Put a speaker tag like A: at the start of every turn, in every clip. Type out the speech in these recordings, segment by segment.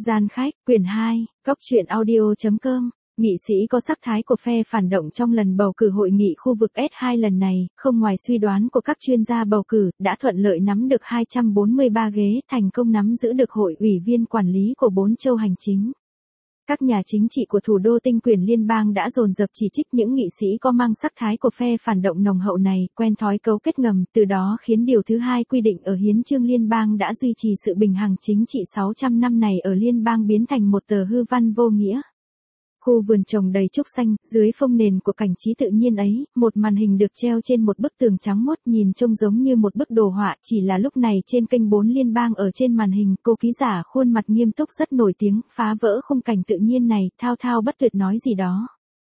A: Gian khách, quyển 2, Góc truyện audio.com. Nghị sĩ có sắc thái của phe phản động trong lần bầu cử hội nghị khu vực S2 lần này, không ngoài suy đoán của các chuyên gia bầu cử, đã thuận lợi nắm được 243 ghế, thành công nắm giữ được hội ủy viên quản lý của 4 châu hành chính. Các nhà chính trị của thủ đô tinh quyền liên bang đã dồn dập chỉ trích những nghị sĩ có mang sắc thái của phe phản động nồng hậu này, quen thói cấu kết ngầm, từ đó khiến điều thứ 2 quy định ở hiến chương liên bang đã duy trì sự bình hằng chính trị 600 năm này ở liên bang biến thành một tờ hư văn vô nghĩa. Khu vườn trồng đầy trúc xanh, dưới phông nền của cảnh trí tự nhiên ấy, một màn hình được treo trên một bức tường trắng muốt nhìn trông giống như một bức đồ họa, chỉ là lúc này trên kênh 4 liên bang ở trên màn hình, cô ký giả khuôn mặt nghiêm túc rất nổi tiếng, phá vỡ khung cảnh tự nhiên này, thao thao bất tuyệt nói gì đó.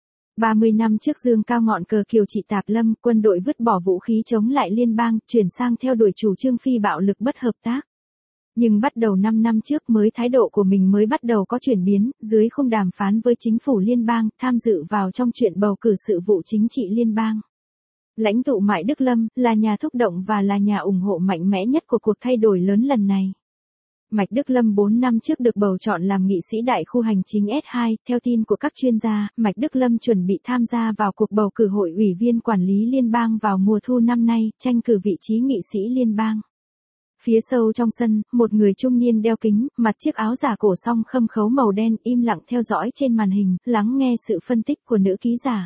A: 30 năm trước dương cao ngọn cờ kiều trị Tạp Lâm, quân đội vứt bỏ vũ khí chống lại liên bang, chuyển sang theo đuổi chủ trương phi bạo lực bất hợp tác. Nhưng bắt đầu 5 năm trước mới thái độ của mình mới bắt đầu có chuyển biến, dưới khung đàm phán với chính phủ liên bang, tham dự vào trong chuyện bầu cử sự vụ chính trị liên bang. Lãnh tụ Mại Đức Lâm, là nhà thúc động và là nhà ủng hộ mạnh mẽ nhất của cuộc thay đổi lớn lần này. Mạch Đức Lâm 4 năm trước được bầu chọn làm nghị sĩ đại khu hành chính S2, theo tin của các chuyên gia, Mạch Đức Lâm chuẩn bị tham gia vào cuộc bầu cử hội ủy viên quản lý liên bang vào mùa thu năm nay, tranh cử vị trí nghị sĩ liên bang. Phía sâu trong sân, một người trung niên đeo kính, mặc chiếc áo giả cổ song khâm khấu màu đen im lặng theo dõi trên màn hình, lắng nghe sự phân tích của nữ ký giả.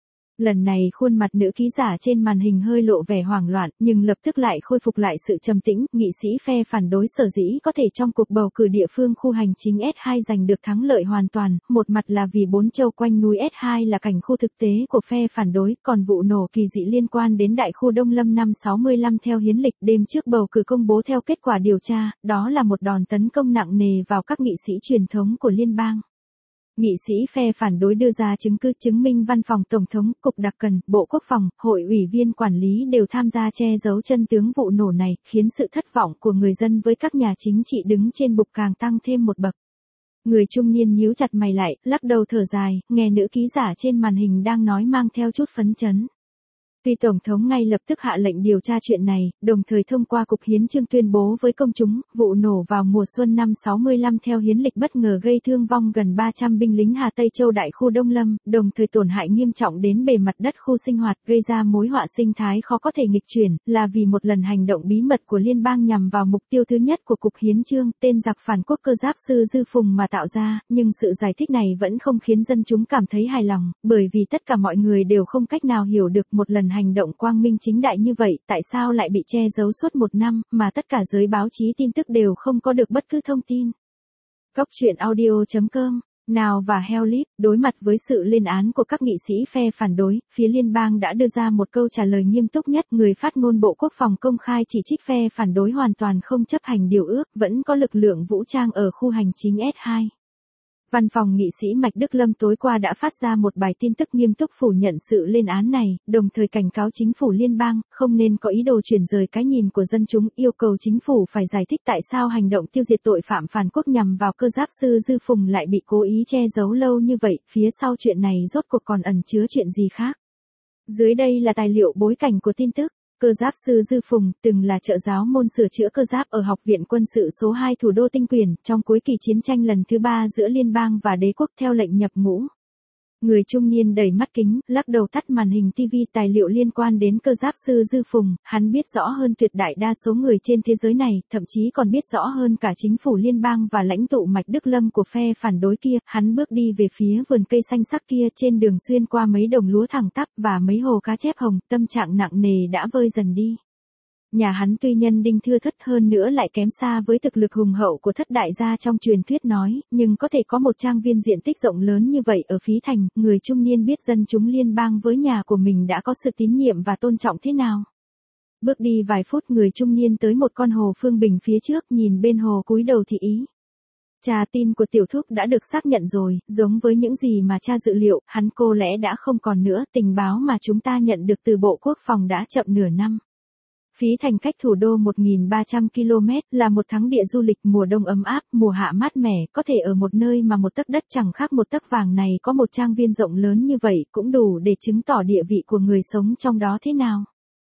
A: Lần này khuôn mặt nữ ký giả trên màn hình hơi lộ vẻ hoảng loạn, nhưng lập tức lại khôi phục lại sự trầm tĩnh. Nghị sĩ phe phản đối sở dĩ có thể trong cuộc bầu cử địa phương khu hành chính S2 giành được thắng lợi hoàn toàn, một mặt là vì 4 châu quanh núi S2 là cảnh khu thực tế của phe phản đối, còn vụ nổ kỳ dị liên quan đến đại khu Đông Lâm năm 65 theo hiến lịch đêm trước bầu cử công bố theo kết quả điều tra, đó là một đòn tấn công nặng nề vào các nghị sĩ truyền thống của liên bang. Nghị sĩ phe phản đối đưa ra chứng cứ chứng minh văn phòng Tổng thống, Cục Đặc cần, Bộ Quốc phòng, hội ủy viên quản lý đều tham gia che giấu chân tướng vụ nổ này, khiến sự thất vọng của người dân với các nhà chính trị đứng trên bục càng tăng thêm một bậc. Người trung niên nhíu chặt mày lại, lắc đầu thở dài, nghe nữ ký giả trên màn hình đang nói mang theo chút phấn chấn. Tuy Tổng thống ngay lập tức hạ lệnh điều tra chuyện này, đồng thời thông qua Cục Hiến chương tuyên bố với công chúng, vụ nổ vào mùa xuân năm 65 theo hiến lịch bất ngờ gây thương vong gần 300 binh lính Hà Tây Châu đại khu Đông Lâm, đồng thời tổn hại nghiêm trọng đến bề mặt đất khu sinh hoạt, gây ra mối họa sinh thái khó có thể nghịch chuyển, là vì một lần hành động bí mật của liên bang nhằm vào mục tiêu thứ nhất của Cục Hiến chương, tên giặc phản quốc cơ giáp sư Dư Phùng mà tạo ra, nhưng sự giải thích này vẫn không khiến dân chúng cảm thấy hài lòng, bởi vì tất cả mọi người đều không cách nào hiểu được một lần hành động quang minh chính đại như vậy, tại sao lại bị che giấu suốt 1 năm, mà tất cả giới báo chí tin tức đều không có được bất cứ thông tin. Góc truyện audio.com. Nào và Helip, đối mặt với sự lên án của các nghị sĩ phe phản đối, phía liên bang đã đưa ra một câu trả lời nghiêm túc nhất. Người phát ngôn Bộ Quốc phòng công khai chỉ trích phe phản đối hoàn toàn không chấp hành điều ước, vẫn có lực lượng vũ trang ở khu hành chính S2. Văn phòng nghị sĩ Mạch Đức Lâm tối qua đã phát ra một bài tin tức nghiêm túc phủ nhận sự lên án này, đồng thời cảnh cáo chính phủ liên bang, không nên có ý đồ chuyển rời cái nhìn của dân chúng, yêu cầu chính phủ phải giải thích tại sao hành động tiêu diệt tội phạm phản quốc nhằm vào cơ giáp sư Dư Phùng lại bị cố ý che giấu lâu như vậy, phía sau chuyện này rốt cuộc còn ẩn chứa chuyện gì khác. Dưới đây là tài liệu bối cảnh của tin tức. Cơ giáp sư Dư Phùng, từng là trợ giáo môn sửa chữa cơ giáp ở Học viện Quân sự số 2 thủ đô tinh quyền, trong cuối kỳ chiến tranh lần thứ 3 giữa liên bang và đế quốc theo lệnh nhập ngũ. Người trung niên đầy mắt kính, lắc đầu tắt màn hình TV tài liệu liên quan đến cơ giáp sư Dư Phùng, hắn biết rõ hơn tuyệt đại đa số người trên thế giới này, thậm chí còn biết rõ hơn cả chính phủ liên bang và lãnh tụ Mạch Đức Lâm của phe phản đối kia. Hắn bước đi về phía vườn cây xanh sắc kia, trên đường xuyên qua mấy đồng lúa thẳng tắp và mấy hồ cá chép hồng, tâm trạng nặng nề đã vơi dần đi. Nhà hắn tuy nhân đinh thưa thớt hơn nữa lại kém xa với thực lực hùng hậu của thất đại gia trong truyền thuyết nói, nhưng có thể có một trang viên diện tích rộng lớn như vậy ở phí thành, người trung niên biết dân chúng liên bang với nhà của mình đã có sự tín nhiệm và tôn trọng thế nào. Bước đi vài phút người trung niên tới một con hồ Phương Bình phía trước, nhìn bên hồ cúi đầu thị ý. Cha, tin của tiểu thúc đã được xác nhận rồi, giống với những gì mà cha dự liệu, hắn cô lẽ đã không còn nữa, tình báo mà chúng ta nhận được từ Bộ Quốc phòng đã chậm nửa năm. Phí thành cách thủ đô 1.300 km, là một thắng địa du lịch mùa đông ấm áp, mùa hạ mát mẻ, có thể ở một nơi mà một tấc đất chẳng khác một tấc vàng này có một trang viên rộng lớn như vậy cũng đủ để chứng tỏ địa vị của người sống trong đó thế nào.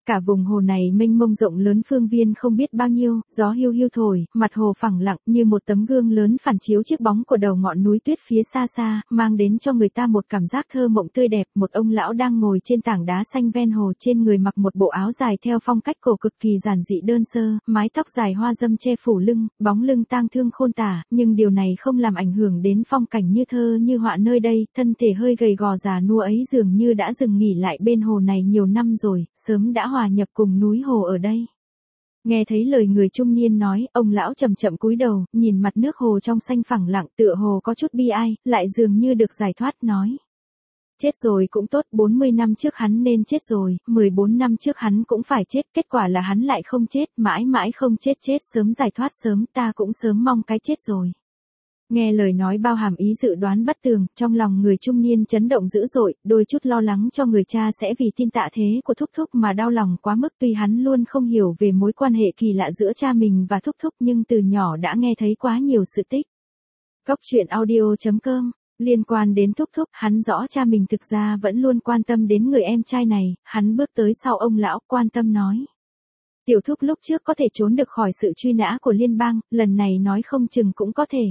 A: Cả vùng hồ này mênh mông rộng lớn phương viên không biết bao nhiêu, gió hiu hiu thổi, mặt hồ phẳng lặng như một tấm gương lớn phản chiếu chiếc bóng của đầu ngọn núi tuyết phía xa xa, mang đến cho người ta một cảm giác thơ mộng tươi đẹp. Một ông lão đang ngồi trên tảng đá xanh ven hồ, trên người mặc một bộ áo dài theo phong cách cổ cực kỳ giản dị đơn sơ, mái tóc dài hoa dâm che phủ lưng, bóng lưng tang thương khôn tả, nhưng điều này không làm ảnh hưởng đến phong cảnh như thơ như họa nơi đây. Thân thể hơi gầy gò già nua ấy dường như đã dừng nghỉ lại bên hồ này nhiều năm rồi, sớm đã hòa nhập cùng núi hồ ở đây. Nghe thấy lời người trung niên nói, ông lão chậm chậm cúi đầu, nhìn mặt nước hồ trong xanh phẳng lặng, tựa hồ có chút bi ai, lại dường như được giải thoát, nói: chết rồi cũng tốt, 40 năm trước hắn nên chết rồi, 14 năm trước hắn cũng phải chết, kết quả là hắn lại không chết, mãi mãi không chết, chết sớm giải thoát sớm, ta cũng sớm mong cái chết rồi. Nghe lời nói bao hàm ý dự đoán bất tường, trong lòng người trung niên chấn động dữ dội, đôi chút lo lắng cho người cha sẽ vì tin tạ thế của Thúc Thúc mà đau lòng quá mức. Tuy hắn luôn không hiểu về mối quan hệ kỳ lạ giữa cha mình và Thúc Thúc, nhưng từ nhỏ đã nghe thấy quá nhiều sự tích. Góc truyện audio.com. Liên quan đến Thúc Thúc, hắn rõ cha mình thực ra vẫn luôn quan tâm đến người em trai này. Hắn bước tới sau ông lão, quan tâm nói: tiểu Thúc lúc trước có thể trốn được khỏi sự truy nã của liên bang, lần này nói không chừng cũng có thể.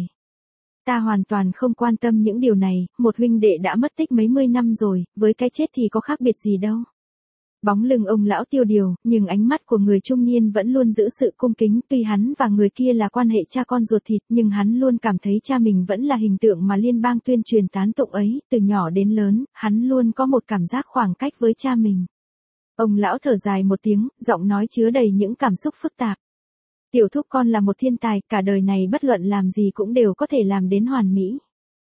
A: Ta hoàn toàn không quan tâm những điều này, một huynh đệ đã mất tích mấy mươi năm rồi, với cái chết thì có khác biệt gì đâu. Bóng lưng ông lão tiêu điều, nhưng ánh mắt của người trung niên vẫn luôn giữ sự cung kính. Tuy hắn và người kia là quan hệ cha con ruột thịt, nhưng hắn luôn cảm thấy cha mình vẫn là hình tượng mà liên bang tuyên truyền tán tụng ấy. Từ nhỏ đến lớn, hắn luôn có một cảm giác khoảng cách với cha mình. Ông lão thở dài một tiếng, giọng nói chứa đầy những cảm xúc phức tạp. Tiểu Thúc con là một thiên tài, cả đời này bất luận làm gì cũng đều có thể làm đến hoàn mỹ.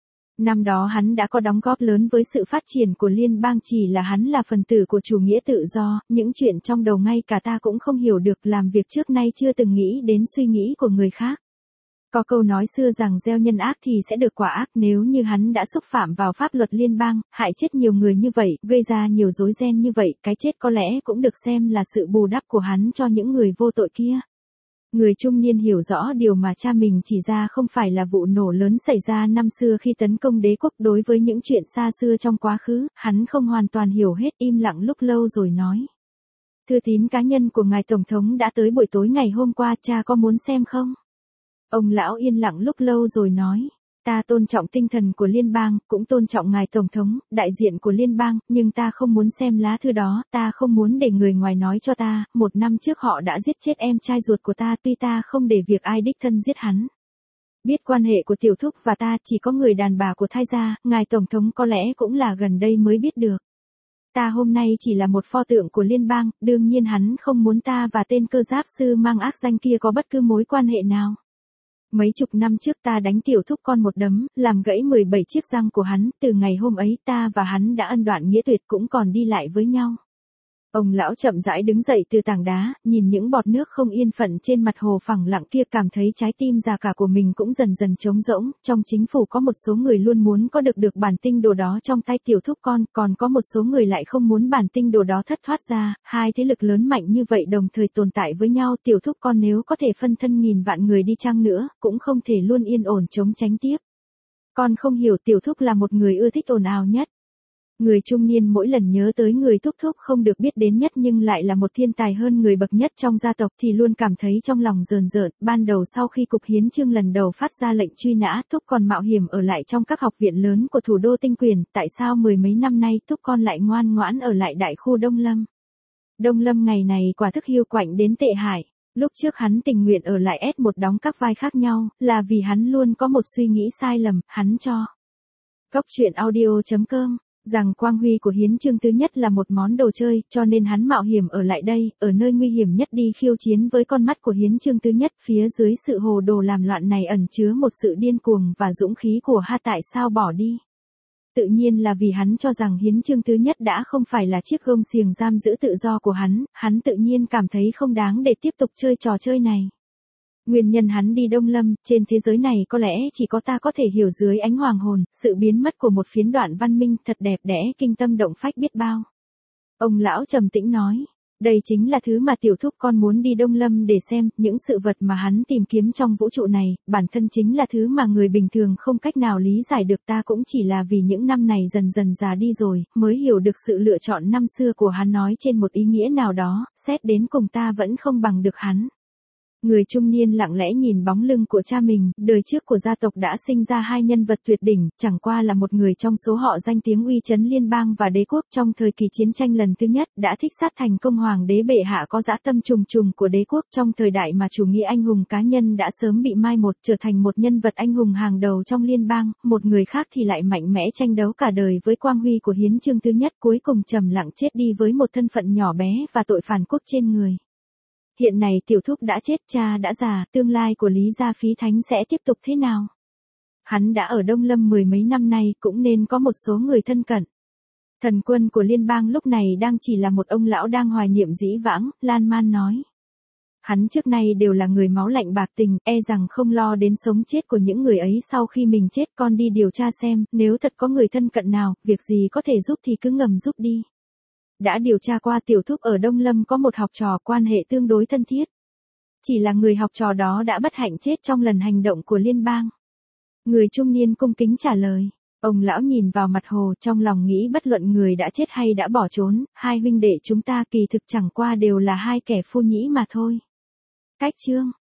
A: Năm đó hắn đã có đóng góp lớn với sự phát triển của liên bang, chỉ là hắn là phần tử của chủ nghĩa tự do, những chuyện trong đầu ngay cả ta cũng không hiểu được, làm việc trước nay chưa từng nghĩ đến suy nghĩ của người khác. Có câu nói xưa rằng gieo nhân ác thì sẽ được quả ác, nếu như hắn đã xúc phạm vào pháp luật liên bang, hại chết nhiều người như vậy, gây ra nhiều rối ren như vậy, cái chết có lẽ cũng được xem là sự bù đắp của hắn cho những người vô tội kia. Người trung niên hiểu rõ điều mà cha mình chỉ ra không phải là vụ nổ lớn xảy ra năm xưa khi tấn công đế quốc. Đối với những chuyện xa xưa trong quá khứ, hắn không hoàn toàn hiểu hết, im lặng lúc lâu rồi nói: thư tín cá nhân của ngài Tổng thống đã tới buổi tối ngày hôm qua, cha có muốn xem không? Ông lão yên lặng lúc lâu rồi nói: ta tôn trọng tinh thần của liên bang, cũng tôn trọng ngài Tổng thống, đại diện của liên bang, nhưng ta không muốn xem lá thư đó, ta không muốn để người ngoài nói cho ta, 1 năm trước họ đã giết chết em trai ruột của ta, tuy ta không để việc ai đích thân giết hắn. Biết quan hệ của Tiểu Thúc và ta, chỉ có người đàn bà của Thai gia, ngài Tổng thống có lẽ cũng là gần đây mới biết được. Ta hôm nay chỉ là một pho tượng của liên bang, đương nhiên hắn không muốn ta và tên cơ giáp sư mang ác danh kia có bất cứ mối quan hệ nào. Mấy chục năm trước ta đánh Tiểu Thúc con một đấm, làm gãy 17 chiếc răng của hắn, từ ngày hôm ấy ta và hắn đã ân đoạn nghĩa tuyệt, cũng còn đi lại với nhau. Ông lão chậm rãi đứng dậy từ tảng đá, nhìn những bọt nước không yên phận trên mặt hồ phẳng lặng kia, cảm thấy trái tim già cả của mình cũng dần dần trống rỗng. Trong chính phủ có một số người luôn muốn có được bản tinh đồ đó trong tay Tiểu Thúc con, còn có một số người lại không muốn bản tinh đồ đó thất thoát ra. Hai thế lực lớn mạnh như vậy đồng thời tồn tại với nhau, Tiểu Thúc con nếu có thể phân thân nghìn vạn người đi chăng nữa, cũng không thể luôn yên ổn chống tránh tiếp. Con không hiểu, Tiểu Thúc là một người ưa thích ồn ào nhất. Người trung niên mỗi lần nhớ tới người Thúc Thúc không được biết đến nhất nhưng lại là một thiên tài hơn người bậc nhất trong gia tộc thì luôn cảm thấy trong lòng rờn rợn. Ban đầu sau khi Cục Hiến chương lần đầu phát ra lệnh truy nã, Thúc còn mạo hiểm ở lại trong các học viện lớn của thủ đô Tinh Quyền, tại sao 10 mấy năm nay Thúc con lại ngoan ngoãn ở lại đại khu Đông Lâm? Đông Lâm ngày này quả thức hiu quạnh đến tệ hại. Lúc trước hắn tình nguyện ở lại S1 đóng các vai khác nhau, là vì hắn luôn có một suy nghĩ sai lầm, hắn cho Góc truyện audio.com rằng quang huy của hiến chương thứ nhất là một món đồ chơi, cho nên hắn mạo hiểm ở lại đây, ở nơi nguy hiểm nhất đi khiêu chiến với con mắt của hiến chương thứ nhất. Phía dưới sự hồ đồ làm loạn này ẩn chứa một sự điên cuồng và dũng khí của ha, tại sao bỏ đi? Tự nhiên là vì hắn cho rằng hiến chương thứ nhất đã không phải là chiếc gông xiềng giam giữ tự do của hắn tự nhiên cảm thấy không đáng để tiếp tục chơi trò chơi này. Nguyên nhân hắn đi Đông Lâm, trên thế giới này có lẽ chỉ có ta có thể hiểu dưới ánh hoàng hồn, sự biến mất của một phiến đoạn văn minh thật đẹp đẽ kinh tâm động phách biết bao. Ông lão trầm tĩnh nói, Đây chính là thứ mà tiểu thúc con muốn đi Đông Lâm để xem, những sự vật mà hắn tìm kiếm trong vũ trụ này, bản thân chính là thứ mà người bình thường không cách nào lý giải được. Ta cũng chỉ là vì những năm này dần dần già đi rồi, mới hiểu được sự lựa chọn năm xưa của hắn, nói trên một ý nghĩa nào đó, xét đến cùng ta vẫn không bằng được hắn. Người trung niên lặng lẽ nhìn bóng lưng của cha mình, đời trước của gia tộc đã sinh ra hai nhân vật tuyệt đỉnh, chẳng qua là một người trong số họ danh tiếng uy chấn liên bang và đế quốc trong thời kỳ chiến tranh lần thứ nhất, đã thích sát thành công hoàng đế bệ hạ có dã tâm trùng trùng của đế quốc trong thời đại mà chủ nghĩa anh hùng cá nhân đã sớm bị mai một, trở thành một nhân vật anh hùng hàng đầu trong liên bang. Một người khác thì lại mạnh mẽ tranh đấu cả đời với quang huy của hiến chương thứ nhất, cuối cùng trầm lặng chết đi với một thân phận nhỏ bé và tội phản quốc trên người. Hiện này tiểu thúc đã chết, cha đã già, tương lai của Lý gia phí thánh sẽ tiếp tục thế nào? Hắn đã ở Đông Lâm mười mấy năm nay, cũng nên có một số người thân cận. Thần quân của liên bang lúc này đang chỉ là một ông lão đang hoài niệm dĩ vãng, lan man nói. Hắn trước nay đều là người máu lạnh bạc tình, e rằng không lo đến sống chết của những người ấy sau khi mình chết. Con đi điều tra xem, nếu thật có người thân cận nào, việc gì có thể giúp thì cứ ngầm giúp đi. Đã điều tra qua, tiểu thúc ở Đông Lâm có một học trò quan hệ tương đối thân thiết. Chỉ là người học trò đó đã bất hạnh chết trong lần hành động của liên bang. Người trung niên cung kính trả lời. Ông lão nhìn vào mặt hồ, trong lòng nghĩ bất luận người đã chết hay đã bỏ trốn, hai huynh đệ chúng ta kỳ thực chẳng qua đều là hai kẻ phu nhĩ mà thôi. Cách chương